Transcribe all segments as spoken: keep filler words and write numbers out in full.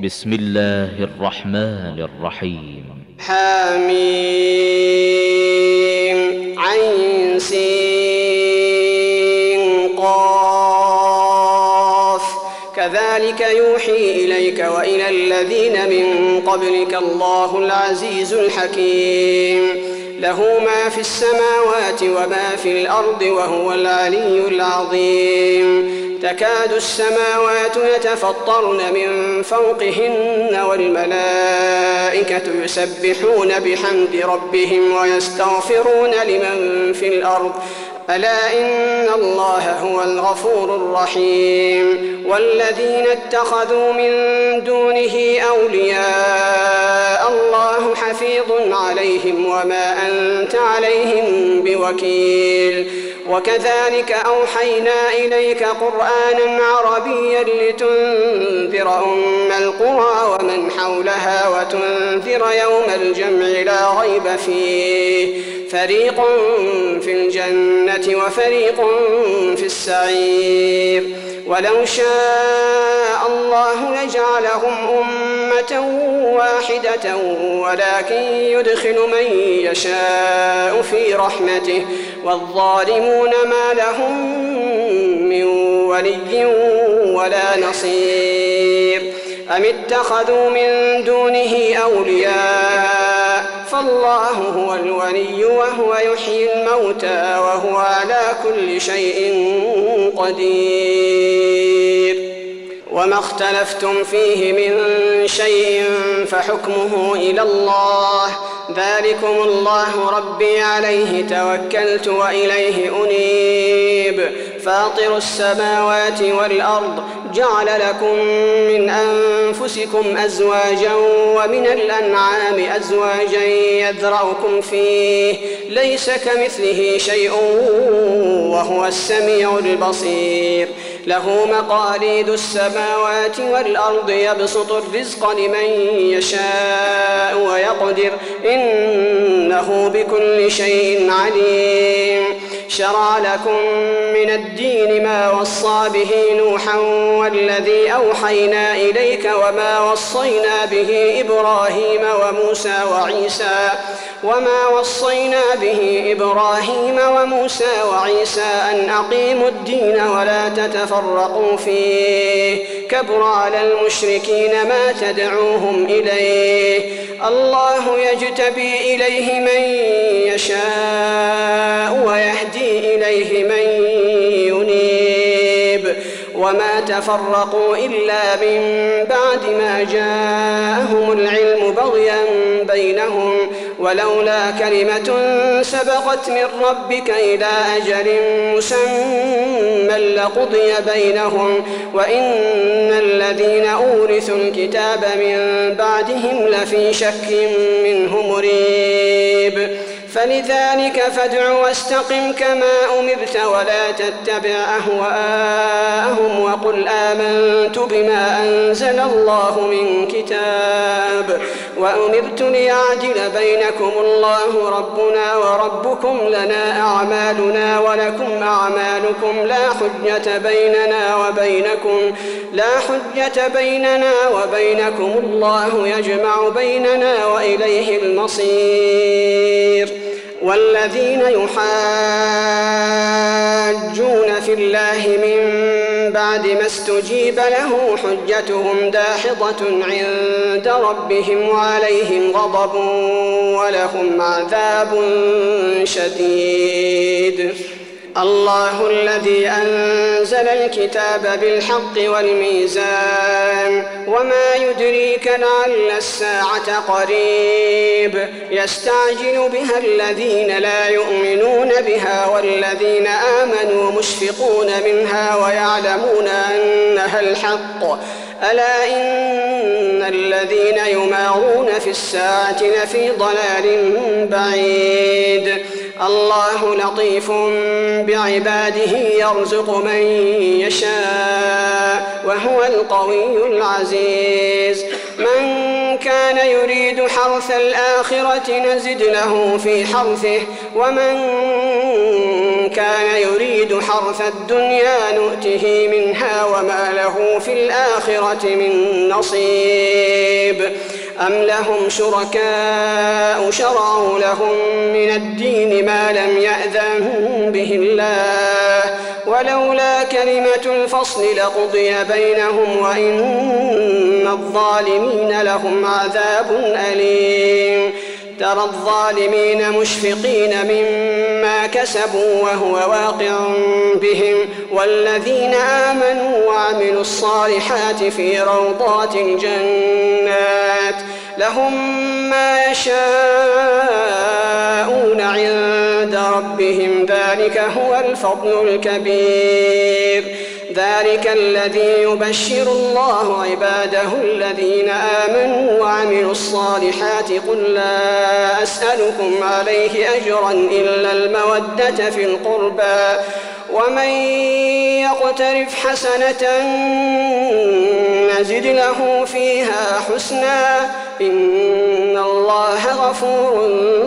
بسم الله الرحمن الرحيم. حميم عين سين قاف كذلك يوحي إليك وإلى الذين من قبلك الله العزيز الحكيم له ما في السماوات وما في الأرض وهو العلي العظيم تكاد السماوات يتفطرن من فوقهن والملائكة يسبحون بحمد ربهم ويستغفرون لمن في الأرض ألا إن الله هو الغفور الرحيم والذين اتخذوا من دونه أولياء الله حفيظ عليهم وما أنت عليهم بوكيل وكذلك أوحينا إليك قرآنا عربيا لتنذر أم القرى ومن حولها وتنذر يوم الجمع لا ريب فيه فريق في الجنة وفريق في السعير ولو شاء الله لجعلهم أمة واحدة ولكن يدخل من يشاء في رحمته والظالمون ما لهم من ولي ولا نصير أم اتخذوا من دونه أولياء فالله هو الولي وهو يحيي الموتى وهو على كل شيء قدير وما اختلفتم فيه من شيء فحكمه إلى الله ذلكم الله ربي عليه توكلت وإليه أنيب فاطر السماوات والأرض جعل لكم من أنفسكم أزواجا ومن الأنعام أزواجا يذرأكم فيه ليس كمثله شيء وهو السميع البصير له مقاليد السماوات والأرض يبسط الرزق لمن يشاء ويقدر إنه بكل شيء عليم شرع لكم من الدين ما وصى به نوحا والذي أوحينا إليك وما وصينا به إبراهيم وموسى وعيسى وما وصينا به إبراهيم وموسى وعيسى أن أقيموا الدين ولا تتفرقوا فيه كبر على المشركين ما تدعوهم إليه الله يجتبي إليه من يشاء ويهدي إليه من ينيب وما تفرقوا إلا من بعد ما جاءهم العلم بغيا بينهم ولولا كلمة سبقت من ربك إلى أجل مسمى لقضي بينهم وإن الذين أورثوا الكتاب من بعدهم لفي شك منه مريب فلذلك فادع واستقم كما أمرت ولا تتبع أهواءهم وقل آمنت بما أنزل الله من كتاب وأمرت ليعدل بينكم الله ربنا وربكم لنا أعمالنا ولكم أعمالكم لا حجة بيننا وبينكم لا حجة بيننا وبينكم الله يجمع بيننا وإليه المصير والذين يحاجون في الله من بعد ما استجيب له حجتهم داحضة عند ربهم وعليهم غضب ولهم عذاب شديد الله الذي أنزل الكتاب بالحق والميزان وما يدريك لعل الساعة قريب يستعجل بها الذين لا يؤمنون بها والذين آمنوا مشفقون منها ويعلمون أنها الحق ألا إن الذين يمارون في الساعة لفي ضلال بعيد الله لطيف بعباده يرزق من يشاء وهو القوي العزيز من كان يريد حرث الآخرة نزد له في حرثه ومن كان يريد حرث الدنيا نؤته منها وما له في الآخرة من نصيب أم لهم شركاء شرعوا لهم من الدين ما لم يأذن به الله ولولا كلمة الفصل لقضي بينهم وإن الظالمين لهم عذاب أليم ترى الظالمين مشفقين مما كسبوا وهو واقع بهم والذين آمنوا وعملوا الصالحات في روضات الجنات لهم ما يشاءون عند ربهم ذلك هو الفضل الكبير ذلك الذي يبشر الله عباده الذين آمنوا وعملوا الصالحات قل لا أسألكم عليه أجرا إلا المودة في القربى ومن يقترف حسنة نزد له فيها حسنا إن الله غفور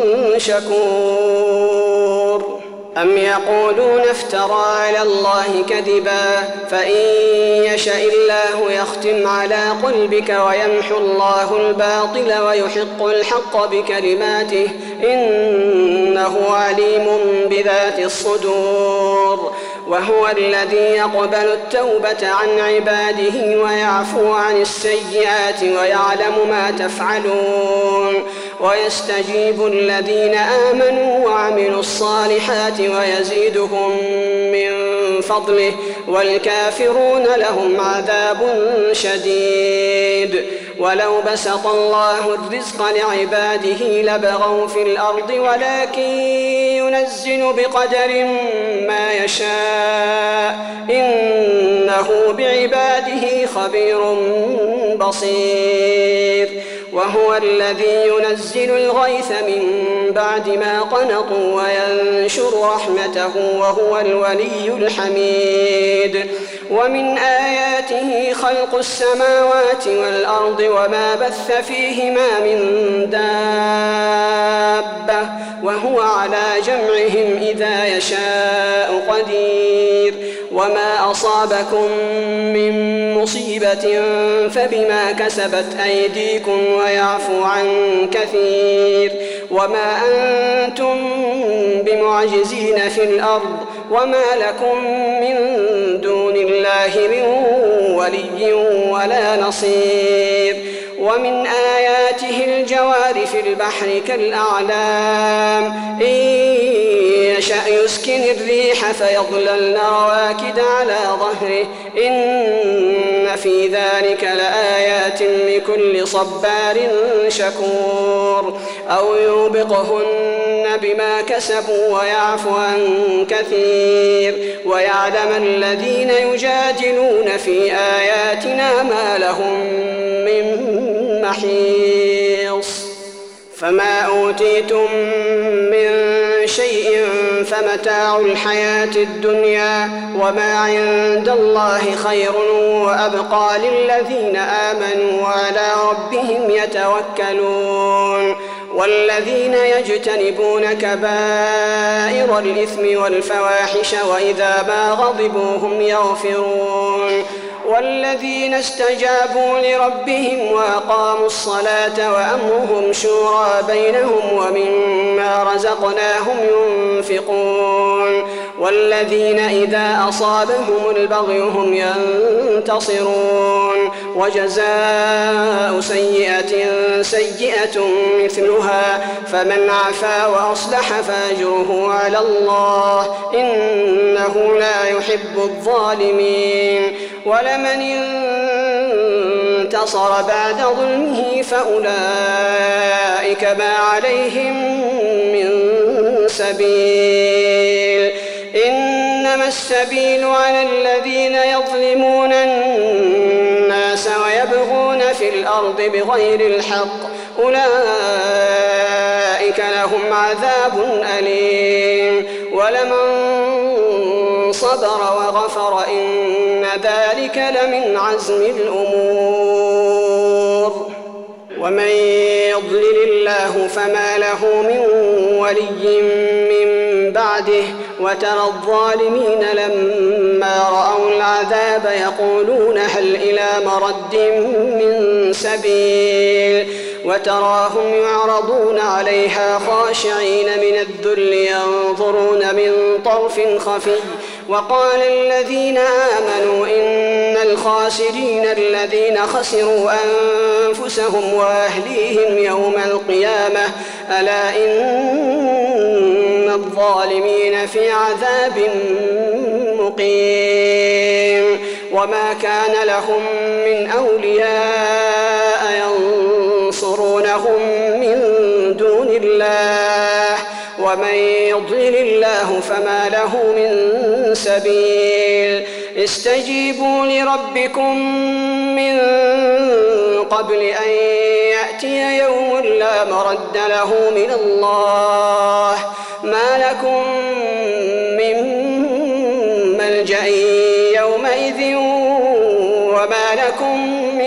شكور أم يقولون افترى على الله كذبا فإن يشأ الله يختم على قلبك ويمحو الله الباطل ويحق الحق بكلماته إنه عليم بذات الصدور وهو الذي يقبل التوبة عن عباده ويعفو عن السيئات ويعلم ما تفعلون ويستجيب الذين آمنوا وعملوا الصالحات ويزيدهم من فضله والكافرون لهم عذاب شديد ولو بسط الله الرزق لعباده لبغوا في الأرض ولكن ينزل بقدر ما يشاء إنه بعباده خبير بصير وهو الذي ينزل الغيث من بعد ما قنطوا وينشر رحمته وهو الولي الحميد ومن آياته خلق السماوات والأرض وما بث فيهما من دابة وهو على جمعهم إذا يشاء قدير وما أصابكم من مصيبة فبما كسبت أيديكم ويعفو عن كثير وما أنتم بمعجزين في الأرض وما لكم من دون الله من ولي ولا نصير ومن آياته الجوار في البحر كالأعلام إن يشأ يسكن الريح فيظللن رواكد على ظهره إن في ذلك لآيات لكل صبار شكور أو يوبقهن بما كسبوا ويعفو عن كثير ويعلم الذين يجادلون في آياتنا ما لهم من محيص فما أوتيتم من شيء فمتاع الحياة الدنيا وما عند الله خير وأبقى للذين آمنوا وعلى ربهم يتوكلون والذين يجتنبون كبائر الإثم والفواحش وإذا ما غضبوا هم يغفرون والذين استجابوا لربهم وأقاموا الصلاة وأمرهم شورى بينهم ومما رزقناهم ينفقون والذين إذا أصابهم البغي هم ينتصرون وجزاء سيئة سيئة مثلها فمن عفا وأصلح فأجره على الله إنه لا يحب الظالمين ولمن انتصر بعد ظلمه فأولئك ما عليهم من سبيل إنما السبيل على الذين يظلمون الناس ويبغون في الأرض بغير الحق أولئك لهم عذاب أليم ولمن صبر وغفر إن ذلك لمن عزم الأمور ومن يضلل الله فما له من ولي من بعده وترى الظالمين لما رأوا العذاب يقولون هل إلى مرد من سبيل وتراهم يعرضون عليها خاشعين من الذل ينظرون من طرف خفي وقال الذين آمنوا إن الخاسرين الذين خسروا أنفسهم وأهليهم يوم القيامة ألا إن الظالمين في عذاب مقيم وما كان لهم من أولياء ينصرونهم من دون الله ومن يضلل الله فما له من سبيل استجيبوا لربكم من قبل أن يأتي يوم لا مرد له من الله ما لكم من ملجأ يومئذ وما لكم من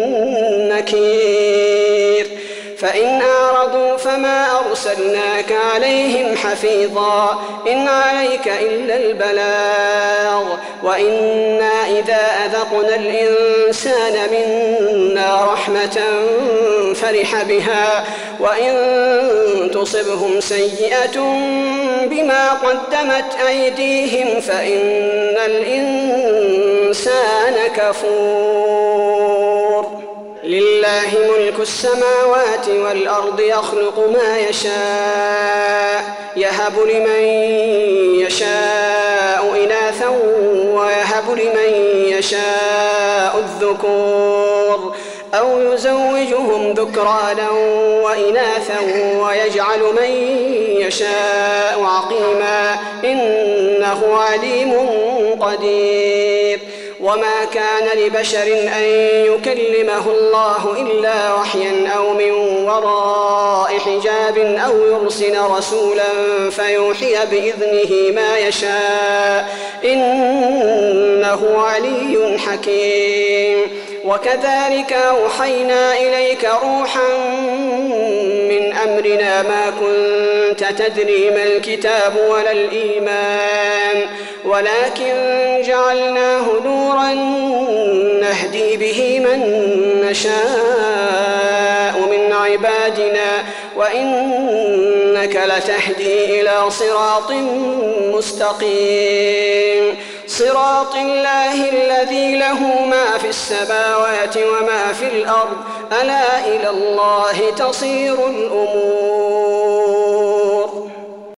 نكير فإن أعرضوا فما أرسلناك عليهم حفيظا إن عليك إلا البلاغ وإنا إذا أذقنا الإنسان منا رحمة فرح بها وإن تصبهم سيئة بما قدمت أيديهم فإن الإنسان كفور لله ملك السماوات والأرض يخلق ما يشاء يهب لمن يشاء إناثا ويهب لمن يشاء الذكور أو يزوجهم ذكرانا وإناثا ويجعل من يشاء عقيما إنه عليم قدير وما كان لبشر أن يكلمه الله إلا وحيا أو من وراء حجاب أو يرسل رسولا فيوحي بإذنه ما يشاء إنه علي حكيم وكذلك أوحينا إليك روحا من أمرنا ما كنت تدري ما الكتاب ولا الإيمان ولكن جعلناه نورا نهدي به من نشاء من عبادنا وإنك لتهدي إلى صراط مستقيم صراط الله الذي له ما في السماوات وما في الأرض ألا إلى الله تصير الأمور